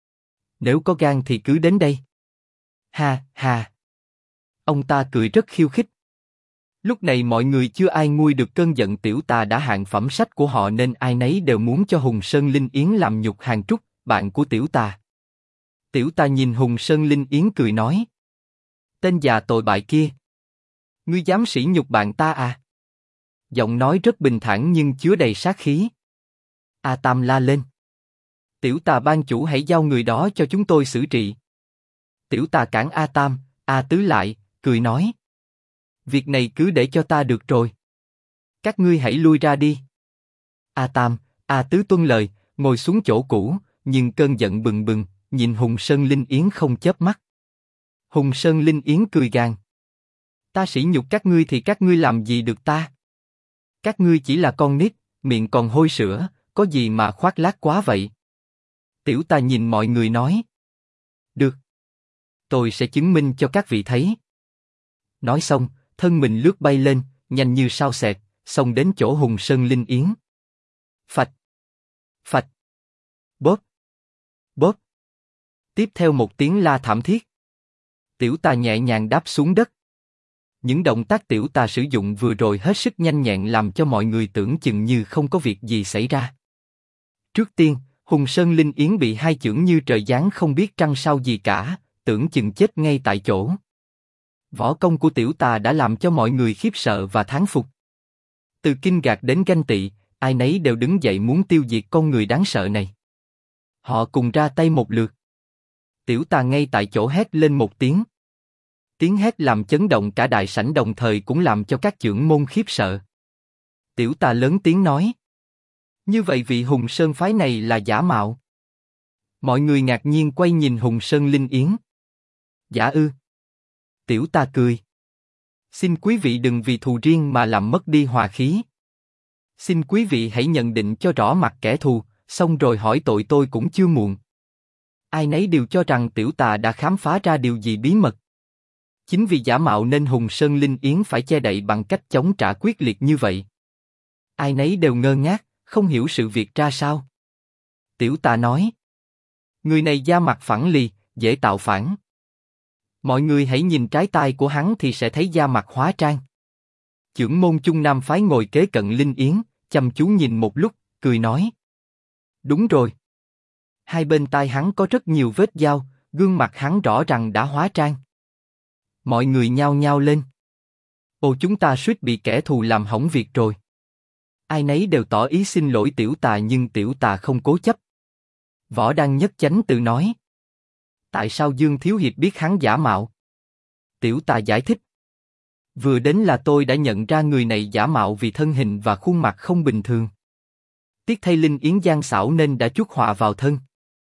Nếu có gan thì cứ đến đây. Ha, ha. Ông ta cười rất khiêu khích. Lúc này mọi người chưa ai nguôi được cơn giận tiểu tà đã hạng phẩm sách của họ nên ai nấy đều muốn cho Hùng Sơn Linh Yến làm nhục Hàng Trúc, bạn của tiểu tà. Tiểu tà nhìn Hùng Sơn Linh Yến cười nói. Tên già tội bại kia. Ngươi dám sỉ nhục bạn ta à? Giọng nói rất bình thản nhưng chứa đầy sát khí. A Tam la lên. Tiểu tà ban chủ hãy giao người đó cho chúng tôi xử trị. Tiểu tà cản A Tam, A Tứ lại, cười nói. Việc này cứ để cho ta được rồi. Các ngươi hãy lui ra đi. A Tam, A Tứ tuân lời, ngồi xuống chỗ cũ, nhưng cơn giận bừng bừng, nhìn Hùng Sơn Linh Yến không chớp mắt. Hùng Sơn Linh Yến cười gằn. Ta sỉ nhục các ngươi thì các ngươi làm gì được ta? Các ngươi chỉ là con nít, miệng còn hôi sữa, có gì mà khoác lác quá vậy? Tiểu tà nhìn mọi người nói. Được. Tôi sẽ chứng minh cho các vị thấy. Nói xong, thân mình lướt bay lên, nhanh như sao xẹt, xông đến chỗ Hùng Sơn Linh Yến. Phạch. Phạch. Bóp. Bóp. Tiếp theo một tiếng la thảm thiết. Tiểu tà nhẹ nhàng đáp xuống đất. Những động tác tiểu tà sử dụng vừa rồi hết sức nhanh nhẹn làm cho mọi người tưởng chừng như không có việc gì xảy ra. Trước tiên, Hùng Sơn Linh Yến bị hai chưởng như trời giáng không biết trăng sao gì cả, tưởng chừng chết ngay tại chỗ. Võ công của tiểu tà đã làm cho mọi người khiếp sợ và thán phục. Từ kinh ngạc đến ganh tị, ai nấy đều đứng dậy muốn tiêu diệt con người đáng sợ này. Họ cùng ra tay một lượt. Tiểu tà ngay tại chỗ hét lên một tiếng. Tiếng hét làm chấn động cả đại sảnh đồng thời cũng làm cho các chưởng môn khiếp sợ. Tiểu tà lớn tiếng nói. Như vậy vị Hùng Sơn phái này là giả mạo. Mọi người ngạc nhiên quay nhìn Hùng Sơn Linh Yến. Giả ư? Tiểu tà cười. Xin quý vị đừng vì thù riêng mà làm mất đi hòa khí. Xin quý vị hãy nhận định cho rõ mặt kẻ thù, xong rồi hỏi tội tôi cũng chưa muộn. Ai nấy đều cho rằng tiểu tà đã khám phá ra điều gì bí mật. Chính vì giả mạo nên Hùng Sơn Linh Yến phải che đậy bằng cách chống trả quyết liệt như vậy. Ai nấy đều ngơ ngác, không hiểu sự việc ra sao. Tiểu tà nói. Người này da mặt phẳng lì, dễ tạo phản. Mọi người hãy nhìn trái tai của hắn thì sẽ thấy da mặt hóa trang. Chưởng môn Trung Nam phái ngồi kế cận Linh Yến, chăm chú nhìn một lúc, cười nói. Đúng rồi. Hai bên tai hắn có rất nhiều vết dao, gương mặt hắn rõ ràng đã hóa trang. Mọi người nhao nhao lên. Ồ, chúng ta suýt bị kẻ thù làm hỏng việc rồi. Ai nấy đều tỏ ý xin lỗi tiểu tà nhưng tiểu tà không cố chấp. Võ Đăng Nhất Chánh tự nói. Tại sao Dương Thiếu Hiệp biết hắn giả mạo? Tiểu tà giải thích. Vừa đến là tôi đã nhận ra người này giả mạo vì thân hình và khuôn mặt không bình thường. Tiếc thay Linh Yến gian xảo nên đã chuốc họa vào thân.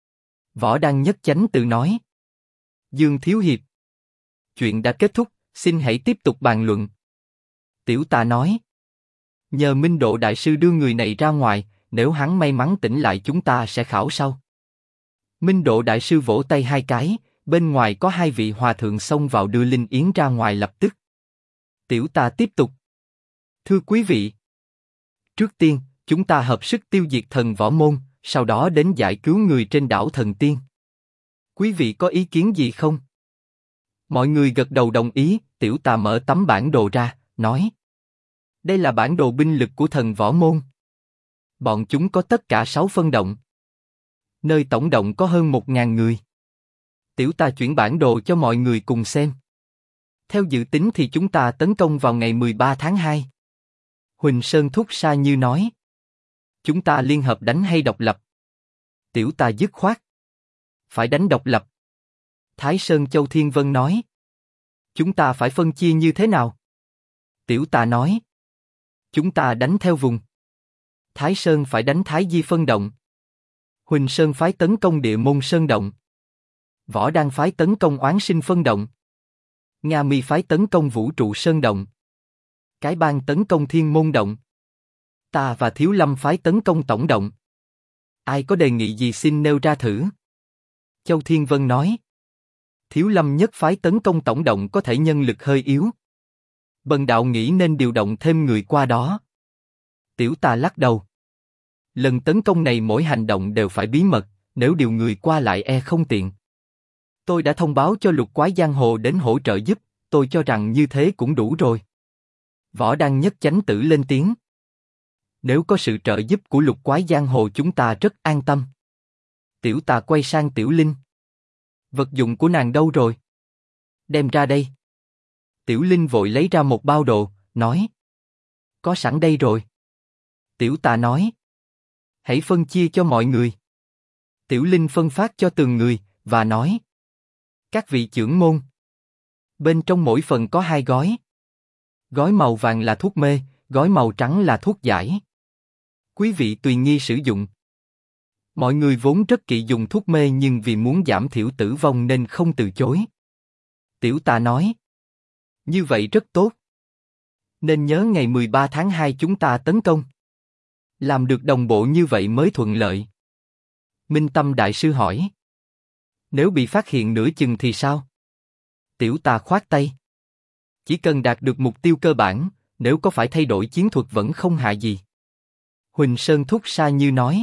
Võ Đăng Nhất Chánh tự nói. Dương Thiếu Hiệp. Chuyện đã kết thúc, xin hãy tiếp tục bàn luận. Tiểu tà nói. Nhờ Minh Độ Đại Sư đưa người này ra ngoài, nếu hắn may mắn tỉnh lại chúng ta sẽ khảo sau. Minh Độ Đại Sư vỗ tay hai cái, bên ngoài có hai vị hòa thượng xông vào đưa Linh Yến ra ngoài lập tức. Tiểu tà tiếp tục. Thưa quý vị. Trước tiên, chúng ta hợp sức tiêu diệt thần võ môn, sau đó đến giải cứu người trên đảo Thần Tiên. Quý vị có ý kiến gì không? Mọi người gật đầu đồng ý, tiểu tà mở tấm bản đồ ra, nói. Đây là bản đồ binh lực của thần võ môn. Bọn chúng có tất cả 6 phân động. Nơi tổng động có hơn 1000 người. Tiểu tà chuyển bản đồ cho mọi người cùng xem. Theo dự tính thì chúng ta tấn công vào ngày 13 tháng 2. Huỳnh Sơn Thúc Sa Như nói. Chúng ta liên hợp đánh hay độc lập? Tiểu Tà dứt khoát. Phải đánh độc lập. Thái Sơn Châu Thiên Vân nói. Chúng ta phải phân chia như thế nào? Tiểu Tà nói. Chúng ta đánh theo vùng. Thái Sơn phải đánh Thái Di Phân Động. Huỳnh Sơn phái tấn công Địa Môn Sơn Động. Võ Đăng phái tấn công Oán Sinh Phân Động. Nga Mi phái tấn công Vũ Trụ Sơn Động. Cái Bang tấn công Thiên Môn Động. Ta và Thiếu Lâm phái tấn công Tổng Động. Ai có đề nghị gì xin nêu ra thử? Châu Thiên Vân nói. Thiếu Lâm nhất phái tấn công Tổng Động có thể nhân lực hơi yếu. Bần đạo nghĩ nên điều động thêm người qua đó. Tiểu Tà lắc đầu. Lần tấn công này mỗi hành động đều phải bí mật, nếu điều người qua lại e không tiện. Tôi đã thông báo cho Lục Quái Giang Hồ đến hỗ trợ giúp, tôi cho rằng như thế cũng đủ rồi. Võ Đăng Nhất Chánh Tử lên tiếng. Nếu có sự trợ giúp của Lục Quái Giang Hồ chúng ta rất an tâm. Tiểu Tà quay sang Tiểu Linh. Vật dụng của nàng đâu rồi? Đem ra đây. Tiểu Linh vội lấy ra một bao đồ, nói. Có sẵn đây rồi. Tiểu Tà nói. Hãy phân chia cho mọi người. Tiểu Linh phân phát cho từng người, và nói. Các vị chưởng môn. Bên trong mỗi phần có 2 gói. Gói màu vàng là thuốc mê, gói màu trắng là thuốc giải. Quý vị tùy nghi sử dụng. Mọi người vốn rất kỵ dùng thuốc mê nhưng vì muốn giảm thiểu tử vong nên không từ chối. Tiểu Tà nói. Như vậy rất tốt. Nên nhớ ngày 13 tháng 2 chúng ta tấn công. Làm được đồng bộ như vậy mới thuận lợi. Minh Tâm Đại Sư hỏi. Nếu bị phát hiện nửa chừng thì sao? Tiểu Tà khoát tay. Chỉ cần đạt được mục tiêu cơ bản, nếu có phải thay đổi chiến thuật vẫn không hại gì. Huỳnh Sơn Thúc Sa Như nói.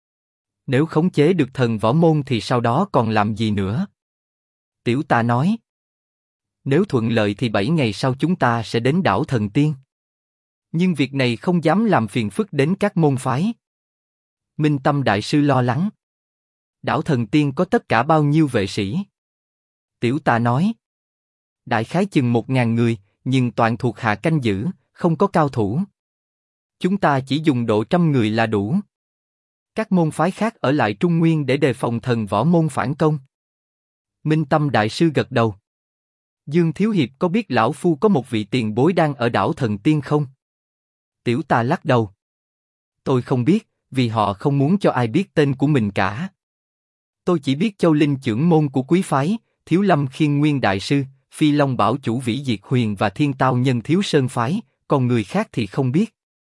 Nếu khống chế được thần võ môn thì sau đó còn làm gì nữa? Tiểu Tà nói. Nếu thuận lợi thì 7 ngày sau chúng ta sẽ đến đảo Thần Tiên. Nhưng việc này không dám làm phiền phức đến các môn phái. Minh Tâm Đại Sư lo lắng. Đảo Thần Tiên có tất cả bao nhiêu vệ sĩ? Tiểu Tà nói. Đại khái chừng 1000 người, nhưng toàn thuộc hạ canh giữ, không có cao thủ. Chúng ta chỉ dùng độ 100 người là đủ. Các môn phái khác ở lại Trung Nguyên để đề phòng thần võ môn phản công. Minh Tâm Đại Sư gật đầu. Dương Thiếu Hiệp có biết lão phu có một vị tiền bối đang ở đảo Thần Tiên không? Tiểu Tà lắc đầu. Tôi không biết, vì họ không muốn cho ai biết tên của mình cả. Tôi chỉ biết Châu Linh trưởng môn của quý phái, Thiếu Lâm Khiên Nguyên Đại Sư, Phi Long Bảo Chủ Vĩ Diệt Huyền và Thiên Tao Nhân Thiếu Sơn phái, còn người khác thì không biết.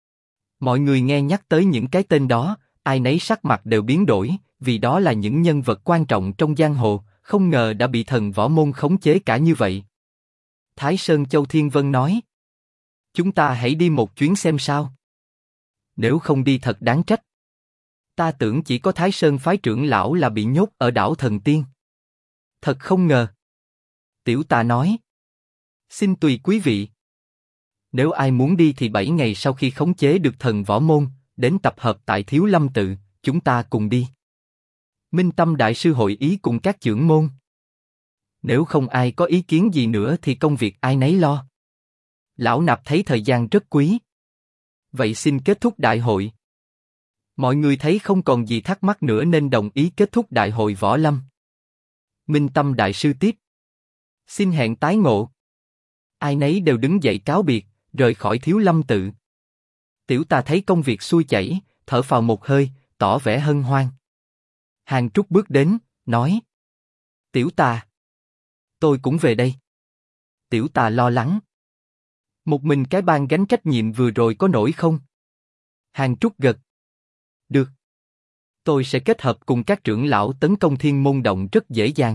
Mọi người nghe nhắc tới những cái tên đó, ai nấy sắc mặt đều biến đổi, vì đó là những nhân vật quan trọng trong giang hồ, không ngờ đã bị thần võ môn khống chế cả như vậy. Thái Sơn Châu Thiên Vân nói. Chúng ta hãy đi một chuyến xem sao. Nếu không đi thật đáng trách. Ta tưởng chỉ có Thái Sơn phái trưởng lão là bị nhốt ở đảo Thần Tiên. Thật không ngờ. Tiểu Tà nói. Xin tùy quý vị. Nếu ai muốn đi thì 7 ngày sau khi khống chế được thần võ môn, đến tập hợp tại Thiếu Lâm Tự, chúng ta cùng đi. Minh Tâm Đại Sư hội ý cùng các trưởng môn. Nếu không ai có ý kiến gì nữa thì công việc ai nấy lo. Lão Nạp thấy thời gian rất quý. Vậy xin kết thúc đại hội. Mọi người thấy không còn gì thắc mắc nữa nên đồng ý kết thúc đại hội võ lâm. Minh Tâm Đại Sư tiếp. Xin hẹn tái ngộ. Ai nấy đều đứng dậy cáo biệt, rời khỏi Thiếu Lâm Tự. Tiểu Tà thấy công việc xuôi chảy, thở phào một hơi, tỏ vẻ hân hoan. Hàng Trúc bước đến, nói. Tiểu Tà. Tôi cũng về đây. Tiểu Tà lo lắng. Một mình cái bang gánh trách nhiệm vừa rồi có nổi không? Hàng Trúc gật. Được. Tôi sẽ kết hợp cùng các trưởng lão tấn công Thiên Môn Động rất dễ dàng.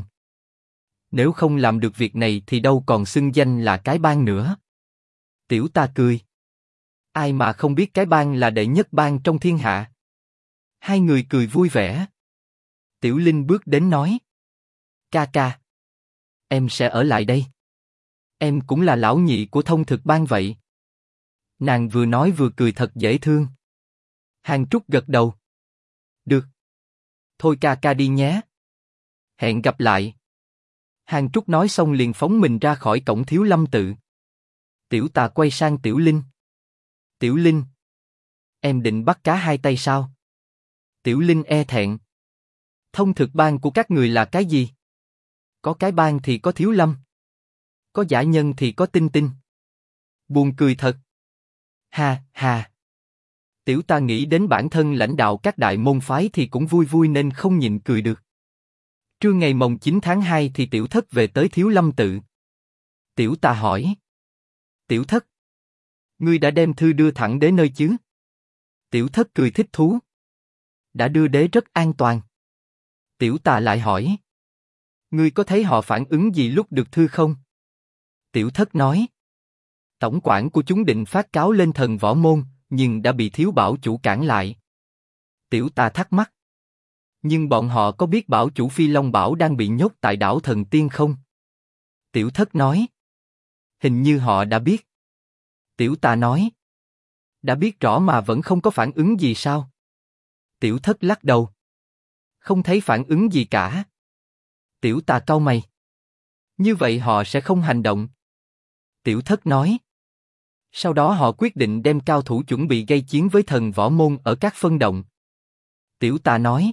Nếu không làm được việc này thì đâu còn xưng danh là cái bang nữa. Tiểu Tà cười. Ai mà không biết cái bang là đệ nhất bang trong thiên hạ. Hai người cười vui vẻ. Tiểu Linh bước đến nói. Ca ca. Em sẽ ở lại đây. Em cũng là lão nhị của Thông Thực bang vậy. Nàng vừa nói vừa cười thật dễ thương. Hàng Trúc gật đầu. Được. Thôi ca ca đi nhé. Hẹn gặp lại. Hàng Trúc nói xong liền phóng mình ra khỏi cổng Thiếu Lâm Tự. Tiểu Tà quay sang Tiểu Linh. Tiểu Linh. em định bắt cá hai tay sao? Tiểu Linh e thẹn. Thông thực ban của các người là cái gì? Có cái ban thì có Thiếu Lâm. Có giả nhân thì có Tinh Tinh. Buồn cười thật. Ha, ha. Tiểu ta nghĩ đến bản thân lãnh đạo các đại môn phái thì cũng vui vui nên không nhịn cười được. Trưa ngày mồng 9 tháng 2 thì tiểu thất về tới Thiếu Lâm tự. Tiểu ta hỏi. Tiểu thất, ngươi đã đem thư đưa thẳng đến nơi chứ? Tiểu thất cười thích thú. Đã đưa đế rất an toàn. Tiểu ta lại hỏi. Ngươi có thấy họ phản ứng gì lúc được thư không? Tiểu thất nói. Tổng quản của chúng định phát cáo lên thần võ môn, nhưng đã bị thiếu bảo chủ cản lại. Tiểu ta thắc mắc. Nhưng bọn họ có biết bảo chủ Phi Long Bảo đang bị nhốt tại đảo Thần Tiên không? Tiểu thất nói. Hình như họ đã biết. Tiểu ta nói. Đã biết rõ mà vẫn không có phản ứng gì sao? Tiểu thất lắc đầu. Không thấy phản ứng gì cả. Tiểu ta cau mày. Như vậy họ sẽ không hành động. Tiểu thất nói. Sau đó họ quyết định đem cao thủ chuẩn bị gây chiến với thần võ môn ở các phân động. Tiểu ta nói.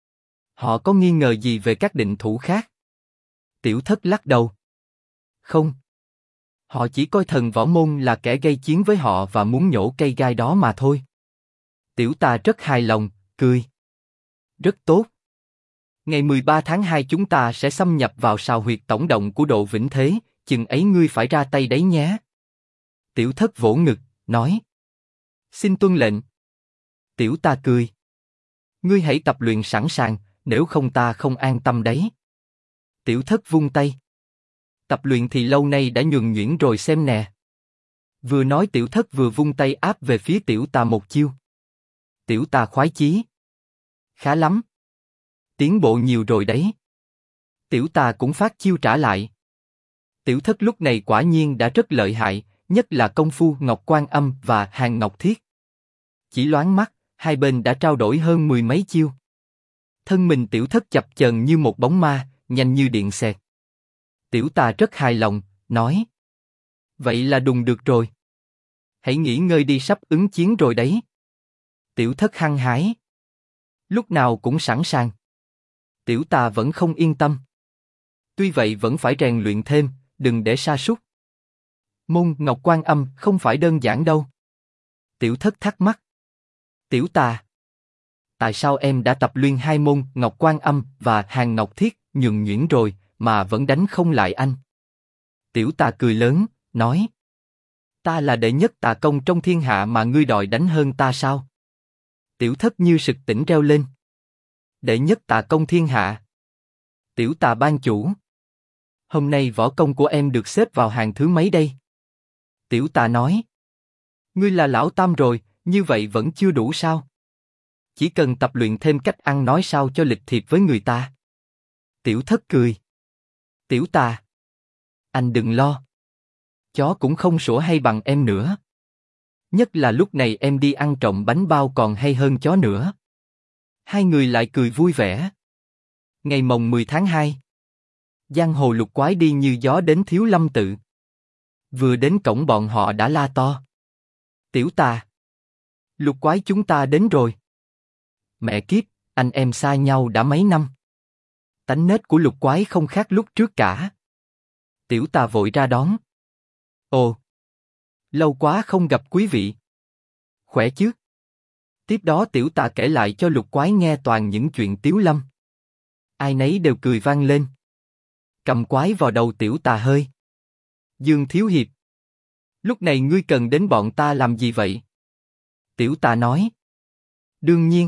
Họ có nghi ngờ gì về các định thủ khác? Tiểu thất lắc đầu. Không. Họ chỉ coi thần võ môn là kẻ gây chiến với họ và muốn nhổ cây gai đó mà thôi. Tiểu ta rất hài lòng, cười. Rất tốt. Ngày 13 tháng 2 chúng ta sẽ xâm nhập vào sào huyệt tổng động của Độ Vĩnh Thế, chừng ấy ngươi phải ra tay đấy nhé. Tiểu thất vỗ ngực, nói. Xin tuân lệnh. Tiểu ta cười. Ngươi hãy tập luyện sẵn sàng, nếu không ta không an tâm đấy. Tiểu thất vung tay. Tập luyện thì lâu nay đã nhuần nhuyễn rồi xem nè. Vừa nói tiểu thất vừa vung tay áp về phía tiểu ta một chiêu. Tiểu ta khoái chí. Khá lắm. Tiến bộ nhiều rồi đấy. Tiểu ta cũng phát chiêu trả lại. Tiểu thất lúc này quả nhiên đã rất lợi hại, nhất là công phu Ngọc Quan Âm và Hàn Ngọc Thiết. Chỉ loáng mắt, hai bên đã trao đổi hơn 10 mấy chiêu. Thân mình tiểu thất chập chờn như một bóng ma, nhanh như điện xẹt. Tiểu ta rất hài lòng, nói. Vậy là đùng được rồi. Hãy nghỉ ngơi đi, sắp ứng chiến rồi đấy. Tiểu thất hăng hái. Lúc nào cũng sẵn sàng. Tiểu ta vẫn không yên tâm. Tuy vậy vẫn phải rèn luyện thêm, đừng để sa sút. Môn Ngọc Quan Âm không phải đơn giản đâu. Tiểu thất thắc mắc. Tiểu ta. Tại sao em đã tập luyện hai môn Ngọc Quan Âm và Hàn Ngọc Thiết nhuần nhuyễn rồi mà vẫn đánh không lại anh? Tiểu ta cười lớn, nói. Ta là đệ nhất tà công trong thiên hạ mà ngươi đòi đánh hơn ta sao? Tiểu thất như sực tỉnh reo lên. Đệ nhất tà công thiên hạ. Tiểu ta ban chủ. Hôm nay võ công của em được xếp vào hàng thứ mấy đây? Tiểu ta nói. Ngươi là lão tam rồi, như vậy vẫn chưa đủ sao? Chỉ cần tập luyện thêm cách ăn nói sao cho lịch thiệp với người ta. Tiểu thất cười. Tiểu ta. Anh đừng lo. Chó cũng không sủa hay bằng em nữa. Nhất là lúc này em đi ăn trộm bánh bao còn hay hơn chó nữa. Hai người lại cười vui vẻ. Ngày mồng 10 tháng 2. Giang hồ lục quái đi như gió đến Thiếu Lâm tự. Vừa đến cổng bọn họ đã la to. Tiểu ta. Lục quái chúng ta đến rồi. Mẹ kiếp, anh em xa nhau đã mấy năm. Tánh nết của lục quái không khác lúc trước cả. Tiểu ta vội ra đón. Ồ. Lâu quá không gặp quý vị. Khỏe chứ? Tiếp đó tiểu ta kể lại cho lục quái nghe toàn những chuyện Tiếu Lâm. Ai nấy đều cười vang lên. Cầm quái vào đầu tiểu ta hơi. Dương thiếu hiệp. Lúc này ngươi cần đến bọn ta làm gì vậy? Tiểu ta nói. Đương nhiên.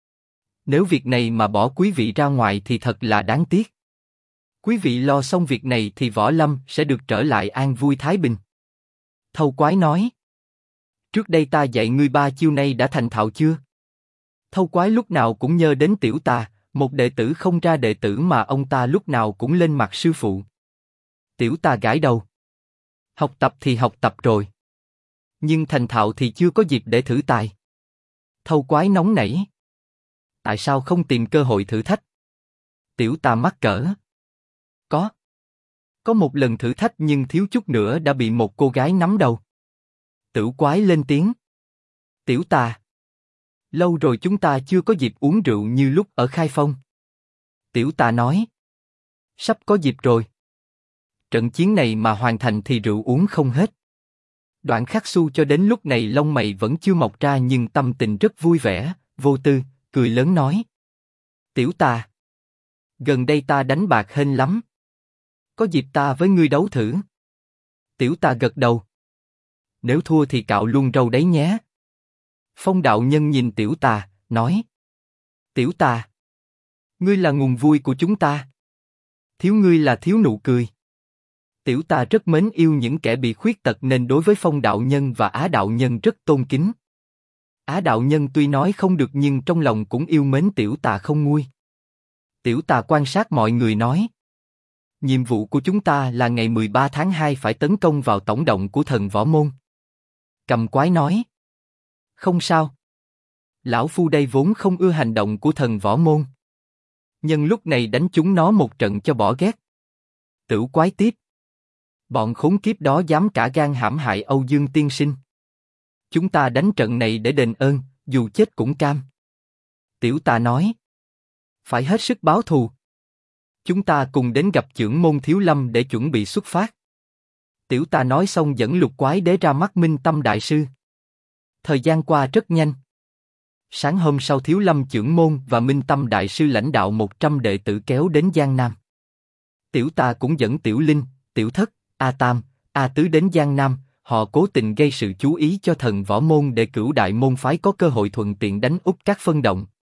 Nếu việc này mà bỏ quý vị ra ngoài thì thật là đáng tiếc. Quý vị lo xong việc này thì Võ Lâm sẽ được trở lại an vui thái bình. Thâu quái nói. Trước đây ta dạy ngươi 3 chiêu này đã thành thạo chưa? Thâu quái lúc nào cũng nhớ đến tiểu ta, một đệ tử không ra đệ tử mà ông ta lúc nào cũng lên mặt sư phụ. Tiểu ta gãi đầu. Học tập thì học tập rồi. Nhưng thành thạo thì chưa có dịp để thử tài. Thâu quái nóng nảy. Tại sao không tìm cơ hội thử thách? Tiểu ta mắc cỡ. Có. Có một lần thử thách nhưng thiếu chút nữa đã bị một cô gái nắm đầu. Tử quái lên tiếng. Tiểu ta. Lâu rồi chúng ta chưa có dịp uống rượu như lúc ở Khai Phong. Tiểu Tà nói. Sắp có dịp rồi. Trận chiến này mà hoàn thành thì rượu uống không hết. Đoạn Khắc Xu cho đến lúc này lông mày vẫn chưa mọc ra nhưng tâm tình rất vui vẻ, vô tư, cười lớn nói. Tiểu Tà, gần đây ta đánh bạc hên lắm. Có dịp ta với ngươi đấu thử. Tiểu Tà gật đầu. Nếu thua thì cạo luôn râu đấy nhé. Phong đạo nhân nhìn Tiểu Tà, nói. Tiểu Tà, ngươi là nguồn vui của chúng ta. Thiếu ngươi là thiếu nụ cười. Tiểu Tà rất mến yêu những kẻ bị khuyết tật nên đối với Phong đạo nhân và Á đạo nhân rất tôn kính. Á đạo nhân tuy nói không được nhưng trong lòng cũng yêu mến Tiểu Tà không nguôi. Tiểu Tà quan sát mọi người nói. Nhiệm vụ của chúng ta là ngày 13 tháng 2 phải tấn công vào tổng động của thần võ môn. Cầm Quái nói. Không sao. Lão Phu đây vốn không ưa hành động của thần võ môn. Nhân lúc này đánh chúng nó một trận cho bỏ ghét. Tửu Quái tiếp. Bọn khốn kiếp đó dám cả gan hãm hại Âu Dương tiên sinh. Chúng ta đánh trận này để đền ơn, dù chết cũng cam. Tiểu Tà nói. Phải hết sức báo thù. Chúng ta cùng đến gặp chưởng môn Thiếu Lâm để chuẩn bị xuất phát. Tiểu Tà nói xong dẫn Lục Quái Đế ra mắt Minh Tâm Đại Sư. Thời gian qua rất nhanh. Sáng hôm sau Thiếu Lâm chưởng môn và Minh Tâm Đại Sư lãnh đạo 100 đệ tử kéo đến Giang Nam. Tiểu Tà cũng dẫn Tiểu Linh, Tiểu Thất, A Tam, A Tứ đến Giang Nam, họ cố tình gây sự chú ý cho thần võ môn để Cửu Đại môn phái có cơ hội thuận tiện đánh úp các phân động.